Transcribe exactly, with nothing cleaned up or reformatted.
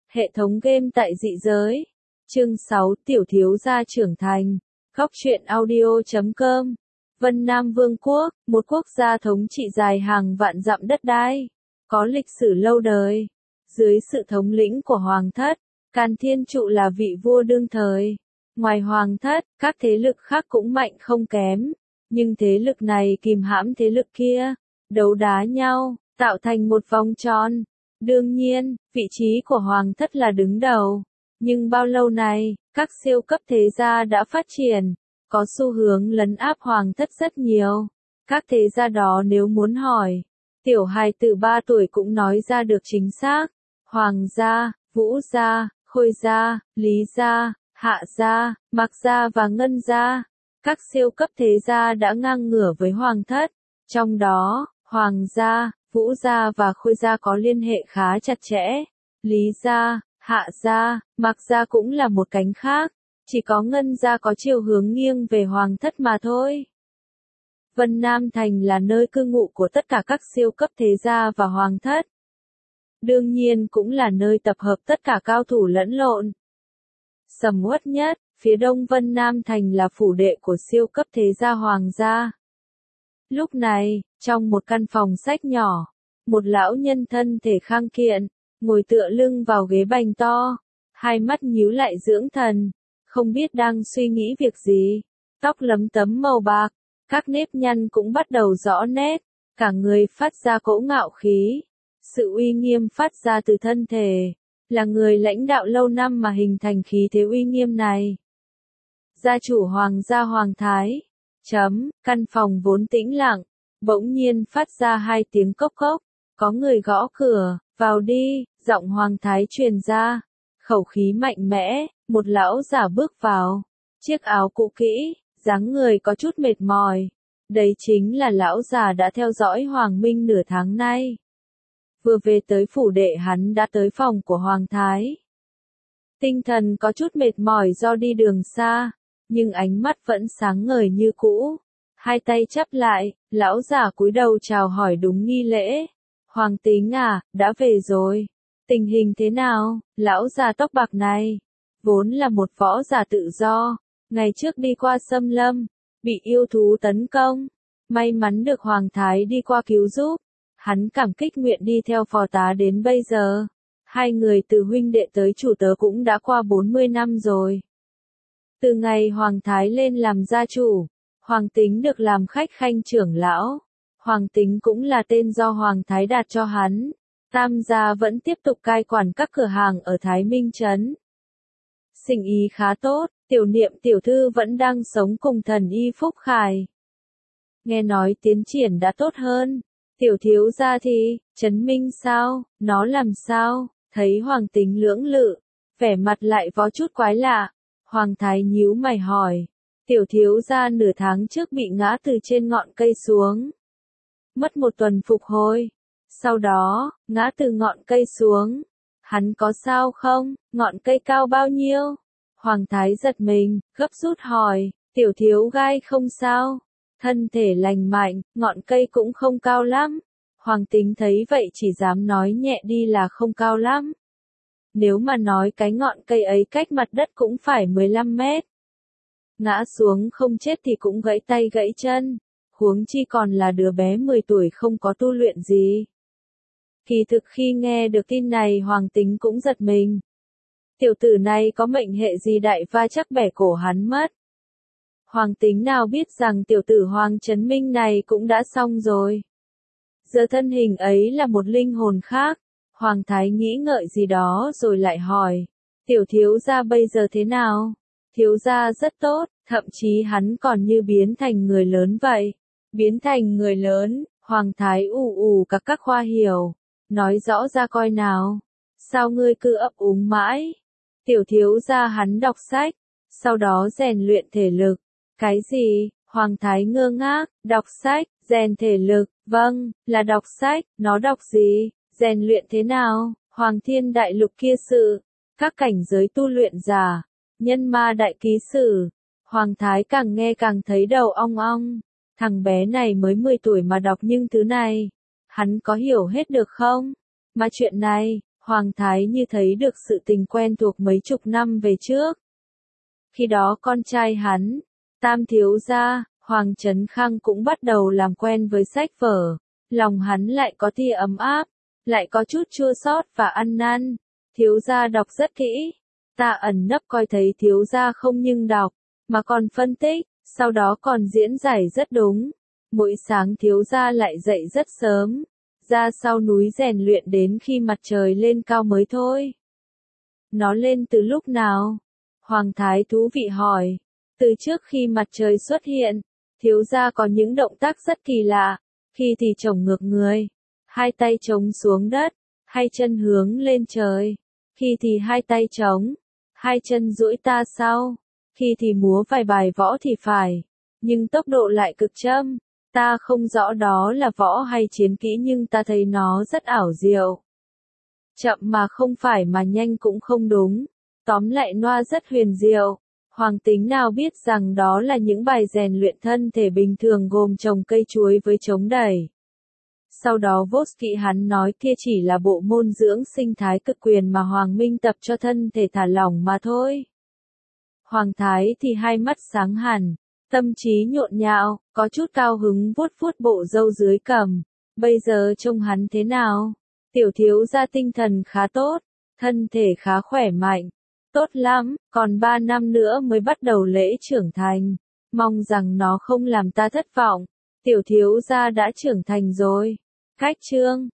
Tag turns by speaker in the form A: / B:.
A: Hệ thống game tại dị giới. Chương sáu Tiểu thiếu gia trưởng thành. Góc truyện audio chấm com. Vân Nam Vương quốc, một quốc gia thống trị dài hàng vạn dặm đất đai, có lịch sử lâu đời. Dưới sự thống lĩnh của Hoàng thất, Càn Thiên Trụ là vị vua đương thời. Ngoài Hoàng thất, các thế lực khác cũng mạnh không kém, nhưng thế lực này kìm hãm thế lực kia, đấu đá nhau, tạo thành một vòng tròn. Đương nhiên, vị trí của Hoàng thất là đứng đầu, nhưng bao lâu nay, các siêu cấp thế gia đã phát triển, có xu hướng lấn áp Hoàng thất rất nhiều. Các thế gia đó nếu muốn hỏi, tiểu hài tử ba tuổi cũng nói ra được chính xác. Hoàng gia, Vũ gia, Khôi gia, Lý gia, Hạ gia, Mạc gia và Ngân gia. Các siêu cấp thế gia đã ngang ngửa với Hoàng thất. Trong đó, Hoàng gia, Vũ gia và Khôi gia có liên hệ khá chặt chẽ. Lý gia, Hạ gia, Mạc gia cũng là một cánh khác. Chỉ có Ngân gia có chiều hướng nghiêng về Hoàng thất mà thôi. Vân Nam Thành là nơi cư ngụ của tất cả các siêu cấp thế gia và Hoàng thất. Đương nhiên cũng là nơi tập hợp tất cả cao thủ lẫn lộn. Sầm uất nhất, phía đông Vân Nam Thành là phủ đệ của siêu cấp thế gia Hoàng gia. Lúc này, trong một căn phòng sách nhỏ, một lão nhân thân thể khang kiện, ngồi tựa lưng vào ghế bành to, hai mắt nhíu lại dưỡng thần, không biết đang suy nghĩ việc gì. Tóc lấm tấm màu bạc, các nếp nhăn cũng bắt đầu rõ nét, cả người phát ra cỗ ngạo khí. Sự uy nghiêm phát ra từ thân thể, là người lãnh đạo lâu năm mà hình thành khí thế uy nghiêm này. Gia chủ Hoàng gia Hoàng Thái. Chấm, căn phòng vốn tĩnh lặng, bỗng nhiên phát ra hai tiếng cốc cốc, có người gõ cửa, vào đi, giọng Hoàng Thái truyền ra, khẩu khí mạnh mẽ, một lão giả bước vào, chiếc áo cũ kỹ, dáng người có chút mệt mỏi, đấy chính là lão già đã theo dõi Hoàng Minh nửa tháng nay. Vừa về tới phủ đệ hắn đã tới phòng của Hoàng Thái. Tinh thần có chút mệt mỏi do đi đường xa, nhưng ánh mắt vẫn sáng ngời như cũ. Hai tay chắp lại, lão giả cúi đầu chào hỏi đúng nghi lễ. Hoàng Tính à, đã về rồi. Tình hình thế nào? Lão già tóc bạc này, vốn là một võ giả tự do, ngày trước đi qua xâm lâm, bị yêu thú tấn công. May mắn được Hoàng Thái đi qua cứu giúp. Hắn cảm kích nguyện đi theo phò tá đến bây giờ. Hai người từ huynh đệ tới chủ tớ cũng đã qua bốn mươi năm rồi. Từ ngày Hoàng Thái lên làm gia chủ, Hoàng Tính được làm khách khanh trưởng lão. Hoàng Tính cũng là tên do Hoàng Thái đặt cho hắn. Tam gia vẫn tiếp tục cai quản các cửa hàng ở Thái Minh Trấn. Sinh ý khá tốt, tiểu niệm tiểu thư vẫn đang sống cùng thần y Phúc Khải. Nghe nói tiến triển đã tốt hơn. Tiểu thiếu gia thì, Trấn Minh sao, nó làm sao, thấy Hoàng Tính lưỡng lự, vẻ mặt lại có chút quái lạ. Hoàng Thái nhíu mày hỏi, tiểu thiếu gia nửa tháng trước bị ngã từ trên ngọn cây xuống. Mất một tuần phục hồi. Sau đó, ngã từ ngọn cây xuống. Hắn có sao không, ngọn cây cao bao nhiêu? Hoàng Thái giật mình, gấp rút hỏi, tiểu thiếu gai không sao? Thân thể lành mạnh, ngọn cây cũng không cao lắm. Hoàng Tính thấy vậy chỉ dám nói nhẹ đi là không cao lắm. Nếu mà nói cái ngọn cây ấy cách mặt đất cũng phải mười lăm mét. Ngã xuống không chết thì cũng gãy tay gãy chân. Huống chi còn là đứa bé mười tuổi không có tu luyện gì. Kỳ thực khi nghe được tin này Hoàng Tính cũng giật mình. Tiểu tử này có mệnh hệ gì đại va chắc bẻ cổ hắn mất. Hoàng Tính nào biết rằng tiểu tử Hoàng Trấn Minh này cũng đã xong rồi. Giờ thân hình ấy là một linh hồn khác. Hoàng Thái nghĩ ngợi gì đó rồi lại hỏi. Tiểu thiếu gia bây giờ thế nào? Thiếu gia rất tốt, thậm chí hắn còn như biến thành người lớn vậy. Biến thành người lớn, Hoàng Thái ù ù các các khoa hiểu. Nói rõ ra coi nào. Sao ngươi cứ ấp úng mãi? Tiểu thiếu gia hắn đọc sách, sau đó rèn luyện thể lực. Cái gì? Hoàng Thái ngơ ngác, đọc sách, rèn thể lực, vâng, là đọc sách, nó đọc gì, rèn luyện thế nào? Hoàng Thiên Đại Lục kia sự, các cảnh giới tu luyện giả, nhân ma đại ký sử. Hoàng Thái càng nghe càng thấy đầu ong ong, thằng bé này mới mười tuổi mà đọc những thứ này, hắn có hiểu hết được không? Mà chuyện này, Hoàng Thái như thấy được sự tình quen thuộc mấy chục năm về trước. Khi đó con trai hắn, Tam thiếu gia, Hoàng Trấn Khang cũng bắt đầu làm quen với sách vở, lòng hắn lại có tia ấm áp, lại có chút chua xót và ăn năn. Thiếu gia đọc rất kỹ, ta ẩn nấp coi thấy thiếu gia không nhưng đọc, mà còn phân tích, sau đó còn diễn giải rất đúng. Mỗi sáng thiếu gia lại dậy rất sớm, ra sau núi rèn luyện đến khi mặt trời lên cao mới thôi. Nó lên từ lúc nào? Hoàng Thái thú vị hỏi. Từ trước khi mặt trời xuất hiện, thiếu gia có những động tác rất kỳ lạ, khi thì chổng ngược người, hai tay chống xuống đất, hai chân hướng lên trời, khi thì hai tay chống, hai chân duỗi ta sau, khi thì múa vài bài võ thì phải, nhưng tốc độ lại cực chậm. Ta không rõ đó là võ hay chiến kỹ nhưng ta thấy nó rất ảo diệu. Chậm mà không phải mà nhanh cũng không đúng. Tóm lại noa rất huyền diệu. Hoàng tính nào biết rằng đó là những bài rèn luyện thân thể bình thường gồm trồng cây chuối với chống đẩy. Sau đó Vosky hắn nói kia chỉ là bộ môn dưỡng sinh thái cực quyền mà Hoàng Minh tập cho thân thể thả lỏng mà thôi. Hoàng Thái thì hai mắt sáng hẳn, tâm trí nhộn nhạo, có chút cao hứng vuốt vuốt bộ râu dưới cằm. Bây giờ trông hắn thế nào? Tiểu thiếu gia tinh thần khá tốt, thân thể khá khỏe mạnh. Tốt lắm, còn ba năm nữa mới bắt đầu lễ trưởng thành. Mong rằng nó không làm ta thất vọng. Tiểu thiếu gia đã trưởng thành rồi. Cách chương